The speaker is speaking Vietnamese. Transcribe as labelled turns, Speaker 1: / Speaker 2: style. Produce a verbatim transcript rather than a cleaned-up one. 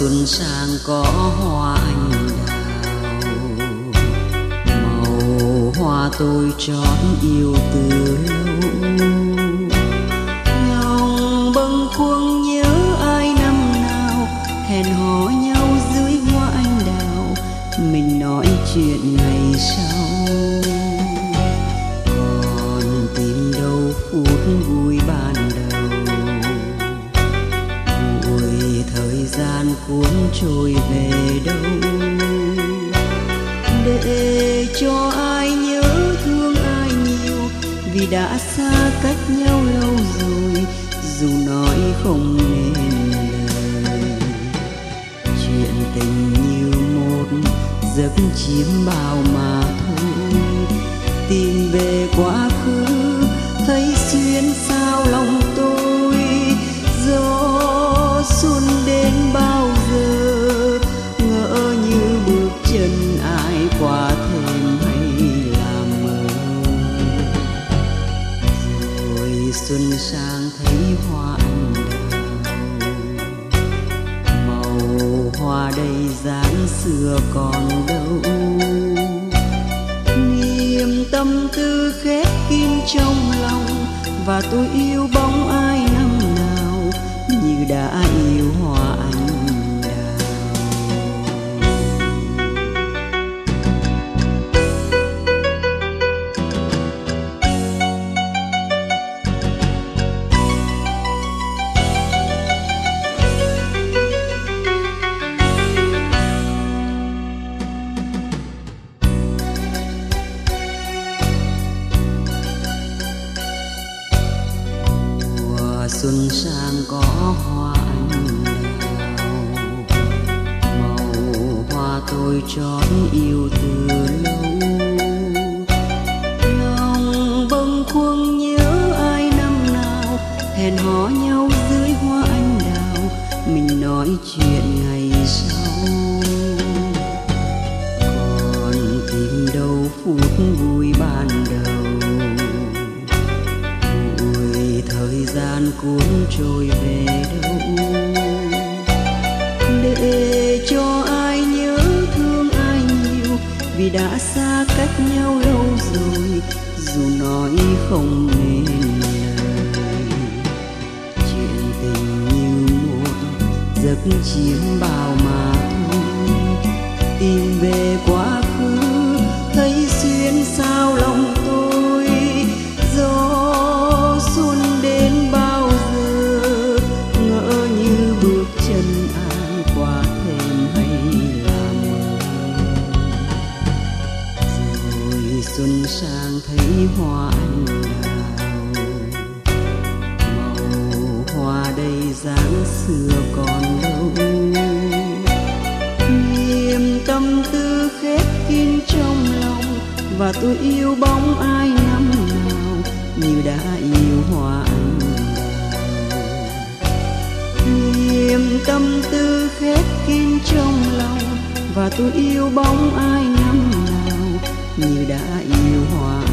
Speaker 1: xuân sang có hoa anh đào, màu hoa tôi chót yêu từ lâu. Lòng bâng khuâng nhớ ai năm nào, hẹn hò nhau dưới hoa anh đào, mình nói chuyện ngày sau. Còn tìm đâu phút vui ban đầu, vui thời gian cuốn trôi về đâu, để cho ai nhớ thương ai nhiều, vì đã xa cách nhau lâu rồi, dù nói không nên lời. Chuyện tình như một giấc chiêm bao mà thôi, tìm về quá khứ thấy xuyên sao lòng tôi. Gió xuân đến bao giờ, ngỡ như bước chân ai qua thềm hay là mơ. Rồi xuân sang thấy hoa anh đào, màu hoa đầy dáng xưa còn đâu. Niềm tâm tư khép kín trong lòng, và tôi yêu bóng ai năm nào như đã yêu hoa anh đào. Xuân sang có hoa anh đào, màu hoa tôi chót yêu từ lâu. Lòng bâng khuâng nhớ ai năm nào, hẹn hò nhau dưới hoa anh đào, mình nói chuyện ngày sau. Còn tìm đâu phút vui ban đầu, thời gian cuốn trôi về đâu, để cho ai nhớ thương ai nhiều, vì đã xa cách nhau lâu rồi, dù nói không nên lời. Chuyện tình như một giấc chiêm bao mà thôi, tìm về quá khứ thấy xuyên sao lòng tôi. Gió xuân đến bao giờ, ngỡ như bước chân ai qua thềm hay là mơ. Rồi xuân sang thấy hoa anh đào, màu hoa đầy dáng xưa còn đâu. Niềm tâm tư khép kín trong lòng, và tôi yêu bóng ai năm nào như đã yêu hoa anh đào. Niềm tâm tư khép kín trong lòng, và tôi yêu bóng ai năm nào như đã yêu hoa.